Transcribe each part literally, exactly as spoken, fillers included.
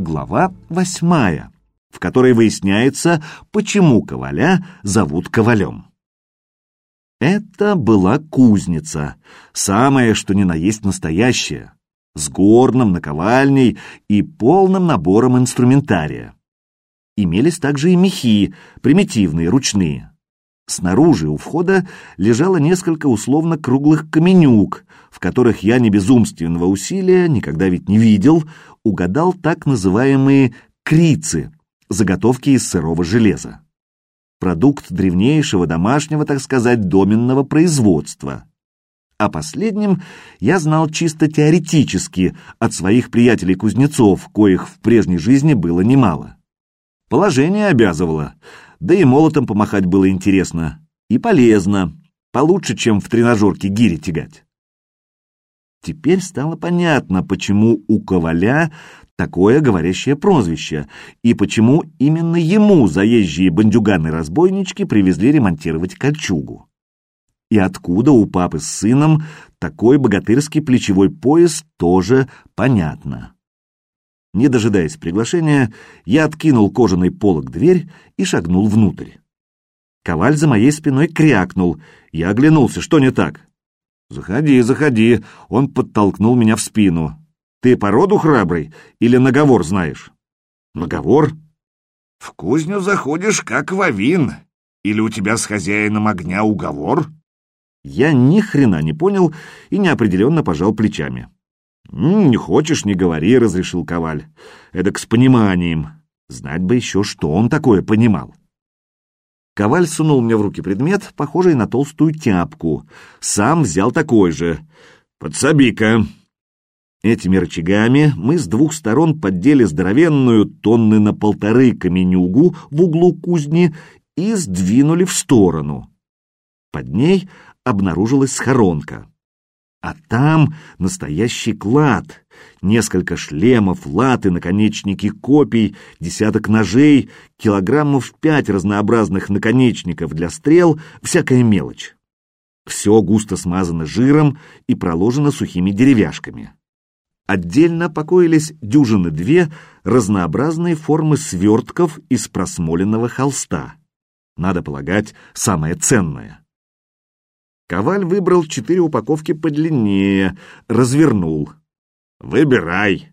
Глава восьмая, в которой выясняется, почему Коваля зовут Ковалем. Это была кузница, самое что ни на есть настоящее, с горном, наковальней и полным набором инструментария. Имелись также и мехи, примитивные, ручные. Снаружи у входа лежало несколько условно круглых каменюк, в которых я не без умственного усилия, никогда ведь не видел, угадал так называемые крицы, заготовки из сырого железа. Продукт древнейшего домашнего, так сказать, доменного производства. О последнем я знал чисто теоретически от своих приятелей-кузнецов, коих в прежней жизни было немало. Положение обязывало, да и молотом помахать было интересно и полезно, получше, чем в тренажерке гири тягать. Теперь стало понятно, почему у Коваля такое говорящее прозвище, и почему именно ему заезжие бандюганы-разбойнички привезли ремонтировать кольчугу. И откуда у папы с сыном такой богатырский плечевой пояс, тоже понятно. Не дожидаясь приглашения, я откинул кожаный полог дверь и шагнул внутрь. Коваль за моей спиной крякнул. Я оглянулся, что не так? «Заходи, заходи», — он подтолкнул меня в спину. «Ты по роду храбрый или наговор знаешь?» «Наговор?» «В кузню заходишь, как вовин. Или у тебя с хозяином огня уговор?» Я ни хрена не понял и неопределенно пожал плечами. «Не хочешь, не говори», — разрешил Коваль. «Эдак с пониманием. Знать бы еще, что он такое понимал». Коваль сунул мне в руки предмет, похожий на толстую тяпку. Сам взял такой же. «Подсоби-ка». Этими рычагами мы с двух сторон поддели здоровенную тонны на полторы каменюгу в углу кузни и сдвинули в сторону. Под ней обнаружилась схоронка. А там настоящий клад. Несколько шлемов, латы, наконечники копий, десяток ножей, килограммов пять разнообразных наконечников для стрел, всякая мелочь. Все густо смазано жиром и проложено сухими деревяшками. Отдельно покоились дюжины две разнообразные формы свертков из просмоленного холста. Надо полагать, самое ценное. Коваль выбрал четыре упаковки подлиннее, развернул. «Выбирай!»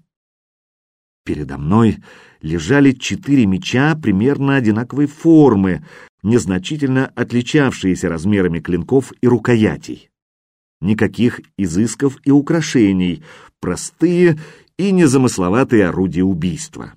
Передо мной лежали четыре меча примерно одинаковой формы, незначительно отличавшиеся размерами клинков и рукоятей. Никаких изысков и украшений, простые и незамысловатые орудия убийства.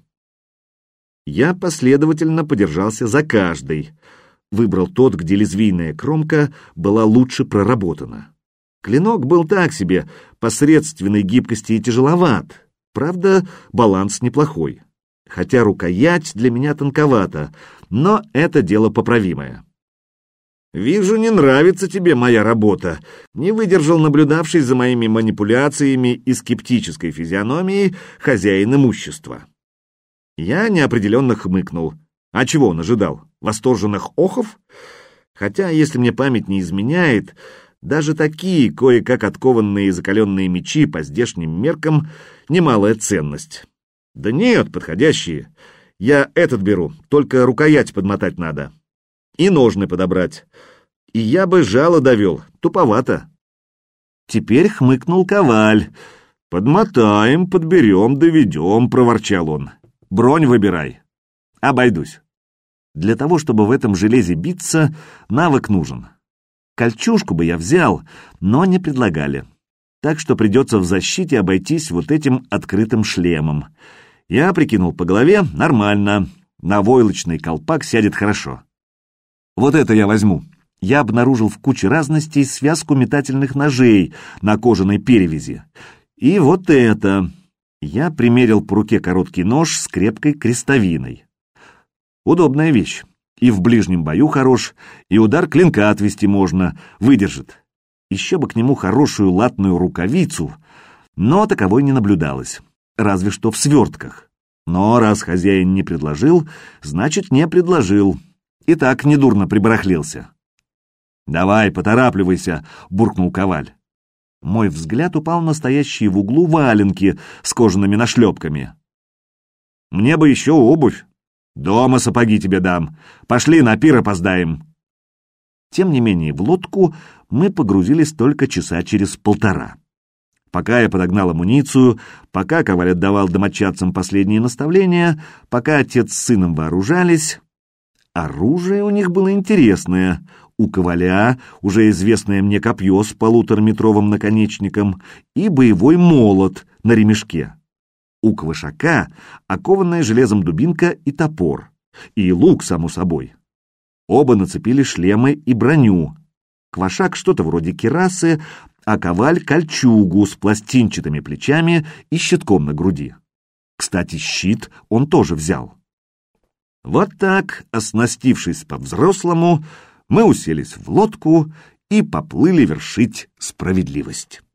Я последовательно подержался за каждый. Выбрал тот, где лезвийная кромка была лучше проработана. Клинок был так себе, посредственной гибкости и тяжеловат. Правда, баланс неплохой. Хотя рукоять для меня тонковата, но это дело поправимое. «Вижу, не нравится тебе моя работа», — не выдержал наблюдавший за моими манипуляциями и скептической физиономией хозяин имущества. Я неопределенно хмыкнул. А чего он ожидал? Восторженных охов? Хотя, если мне память не изменяет, даже такие кое-как откованные и закаленные мечи по здешним меркам немалая ценность. Да нет, подходящие. Я этот беру, только рукоять подмотать надо. И ножны подобрать. И я бы жало довел, туповато. Теперь хмыкнул Коваль. «Подмотаем, подберем, доведем», — проворчал он. «Бронь выбирай». «Обойдусь». Для того, чтобы в этом железе биться, навык нужен. Кольчужку бы я взял, но не предлагали. Так что придется в защите обойтись вот этим открытым шлемом. Я прикинул по голове, нормально. На войлочный колпак сядет хорошо. Вот это я возьму. Я обнаружил в куче разностей связку метательных ножей на кожаной перевязи. И вот это. Я примерил по руке короткий нож с крепкой крестовиной. Удобная вещь. И в ближнем бою хорош, и удар клинка отвести можно, выдержит. Еще бы к нему хорошую латную рукавицу, но таковой не наблюдалось, разве что в свертках. Но раз хозяин не предложил, значит, не предложил. И так недурно прибарахлился. «Давай, поторапливайся», — буркнул Коваль. Мой взгляд упал на стоящие в углу валенки с кожаными нашлепками. Мне бы еще обувь. Дома сапоги тебе дам. Пошли, на пир опоздаем. Тем не менее, в лодку мы погрузились только часа через полтора. Пока я подогнал амуницию, пока Коваль отдавал домочадцам последние наставления, пока отец с сыном вооружались, оружие у них было интересное. У Коваля уже известное мне копье с полутораметровым наконечником и боевой молот на ремешке. У Квашака окованная железом дубинка и топор, и лук, само собой. Оба нацепили шлемы и броню. Квашак что-то вроде кирасы, а Коваль — кольчугу с пластинчатыми плечами и щитком на груди. Кстати, щит он тоже взял. Вот так, оснастившись по-взрослому, мы уселись в лодку и поплыли вершить справедливость.